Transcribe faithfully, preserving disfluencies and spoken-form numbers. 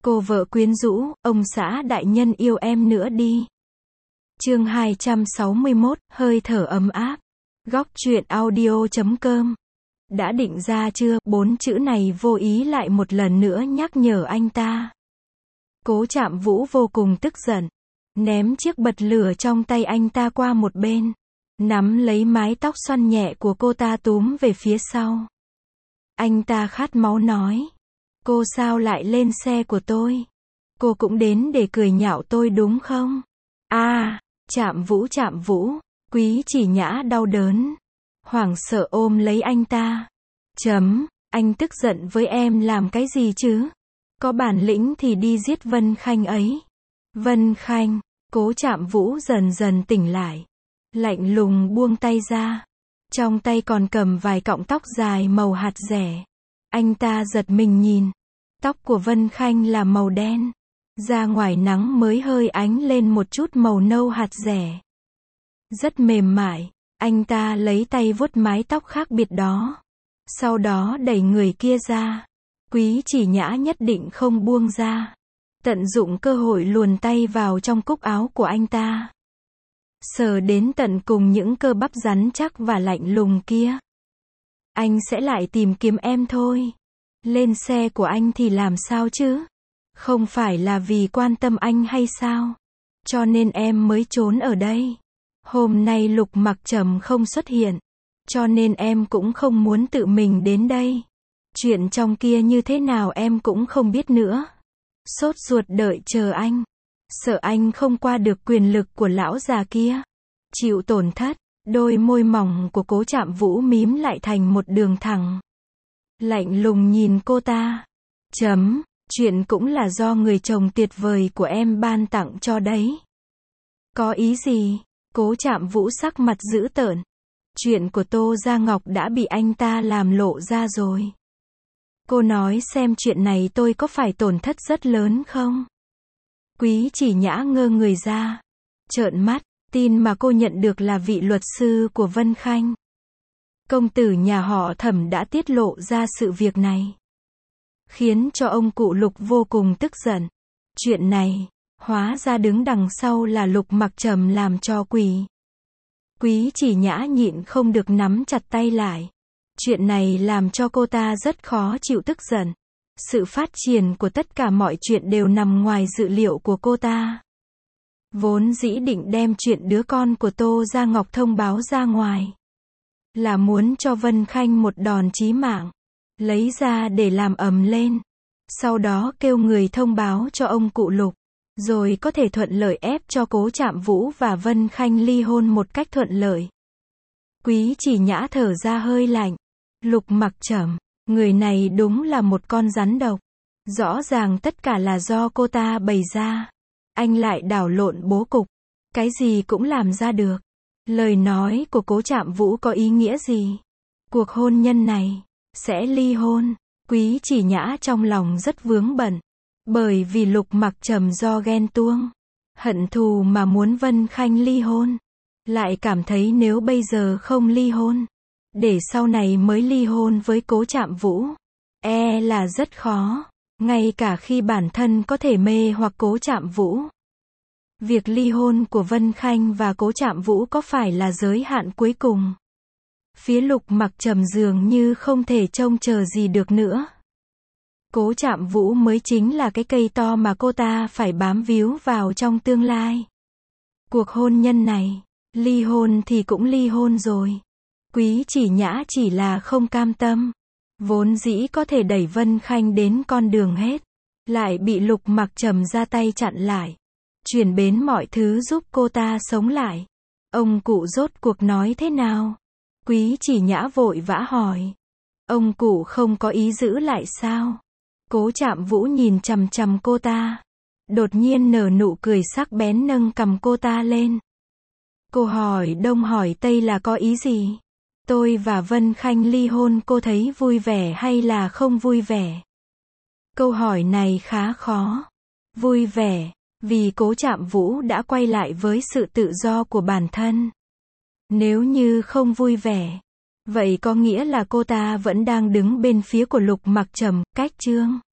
Cô vợ quyến rũ, ông xã đại nhân yêu em nữa đi. Chương hai trăm sáu mươi mốt, hơi thở ấm áp. Góc truyện audio chấm com. Đã định ra chưa? Bốn chữ này vô ý lại một lần nữa nhắc nhở anh ta. Cố Trạm Vũ vô cùng tức giận, ném chiếc bật lửa trong tay anh ta qua một bên, nắm lấy mái tóc xoăn nhẹ của cô ta túm về phía sau. Anh ta khát máu nói, cô sao lại lên xe của tôi? Cô cũng đến để cười nhạo tôi đúng không? À, Trạm Vũ Trạm Vũ, Quý Chỉ Nhã đau đớn, hoảng sợ ôm lấy anh ta. Chấm, anh tức giận với em làm cái gì chứ? Có bản lĩnh thì đi giết Vân Khanh ấy. Vân Khanh, Cố Trạm Vũ dần dần tỉnh lại, lạnh lùng buông tay ra. Trong tay còn cầm vài cọng tóc dài màu hạt rẻ. Anh ta giật mình nhìn, tóc của Vân Khanh là màu đen, ra ngoài nắng mới hơi ánh lên một chút màu nâu hạt rẻ. Rất mềm mại, anh ta lấy tay vuốt mái tóc khác biệt đó. Sau đó đẩy người kia ra. Quý Chỉ Nhã nhất định không buông ra, tận dụng cơ hội luồn tay vào trong cúc áo của anh ta, sờ đến tận cùng những cơ bắp rắn chắc và lạnh lùng kia. Anh sẽ lại tìm kiếm em thôi. Lên xe của anh thì làm sao chứ? Không phải là vì quan tâm anh hay sao? Cho nên em mới trốn ở đây. Hôm nay Lục Mặc Trầm không xuất hiện, cho nên em cũng không muốn tự mình đến đây. Chuyện trong kia như thế nào em cũng không biết nữa. Sốt ruột đợi chờ anh, sợ anh không qua được quyền lực của lão già kia, chịu tổn thất. Đôi môi mỏng của Cố Trạm Vũ mím lại thành một đường thẳng, lạnh lùng nhìn cô ta. Chấm, chuyện cũng là do người chồng tuyệt vời của em ban tặng cho đấy. Có ý gì? Cố Trạm Vũ sắc mặt dữ tợn. Chuyện của Tô Gia Ngọc đã bị anh ta làm lộ ra rồi. Cô nói xem chuyện này tôi có phải tổn thất rất lớn không? Quý Chỉ Nhã ngơ người ra, trợn mắt. Tin mà cô nhận được là vị luật sư của Vân Khanh. Công tử nhà họ Thẩm đã tiết lộ ra sự việc này, khiến cho ông cụ Lục vô cùng tức giận. Chuyện này, hóa ra đứng đằng sau là Lục Mặc Trầm làm cho quỷ. Quý Chỉ Nhã nhịn không được nắm chặt tay lại. Chuyện này làm cho cô ta rất khó chịu tức giận. Sự phát triển của tất cả mọi chuyện đều nằm ngoài dự liệu của cô ta. Vốn dĩ định đem chuyện đứa con của Tô Gia Ngọc thông báo ra ngoài, là muốn cho Vân Khanh một đòn chí mạng, lấy ra để làm ầm lên. Sau đó kêu người thông báo cho ông cụ Lục, rồi có thể thuận lợi ép cho Cố Trạm Vũ và Vân Khanh ly hôn một cách thuận lợi. Quý Chỉ Nhã thở ra hơi lạnh. Lục Mặc Trầm, người này đúng là một con rắn độc. Rõ ràng tất cả là do cô ta bày ra. Anh lại đảo lộn bố cục, cái gì cũng làm ra được. Lời nói của Cố Trạm Vũ có ý nghĩa gì? Cuộc hôn nhân này sẽ ly hôn. Quý Chỉ Nhã trong lòng rất vướng bận, bởi vì Lục Mặc Trầm do ghen tuông, hận thù mà muốn Vân Khanh ly hôn, lại cảm thấy nếu bây giờ không ly hôn, để sau này mới ly hôn với Cố Trạm Vũ, e là rất khó. Ngay cả khi bản thân có thể mê hoặc Cố Trạm Vũ, việc ly hôn của Vân Khanh và Cố Trạm Vũ có phải là giới hạn cuối cùng? Phía Lục Mặc Trầm dường như không thể trông chờ gì được nữa. Cố Trạm Vũ mới chính là cái cây to mà cô ta phải bám víu vào trong tương lai. Cuộc hôn nhân này, ly hôn thì cũng ly hôn rồi. Quý Chỉ Nhã chỉ là không cam tâm. Vốn dĩ có thể đẩy Vân Khanh đến con đường hết, lại bị Lục Mặc Trầm ra tay chặn lại, chuyển bến mọi thứ giúp cô ta sống lại. Ông cụ rốt cuộc nói thế nào? Quý Chỉ Nhã vội vã hỏi. Ông cụ không có ý giữ lại sao? Cố Trạm Vũ nhìn chằm chằm cô ta, đột nhiên nở nụ cười sắc bén nâng cằm cô ta lên. Cô hỏi đông hỏi tây là có ý gì? Tôi và Vân Khanh ly hôn cô thấy vui vẻ hay là không vui vẻ? Câu hỏi này khá khó. Vui vẻ, vì Cố Trạm Vũ đã quay lại với sự tự do của bản thân. Nếu như không vui vẻ, vậy có nghĩa là cô ta vẫn đang đứng bên phía của Lục Mặc Trầm, cách chương.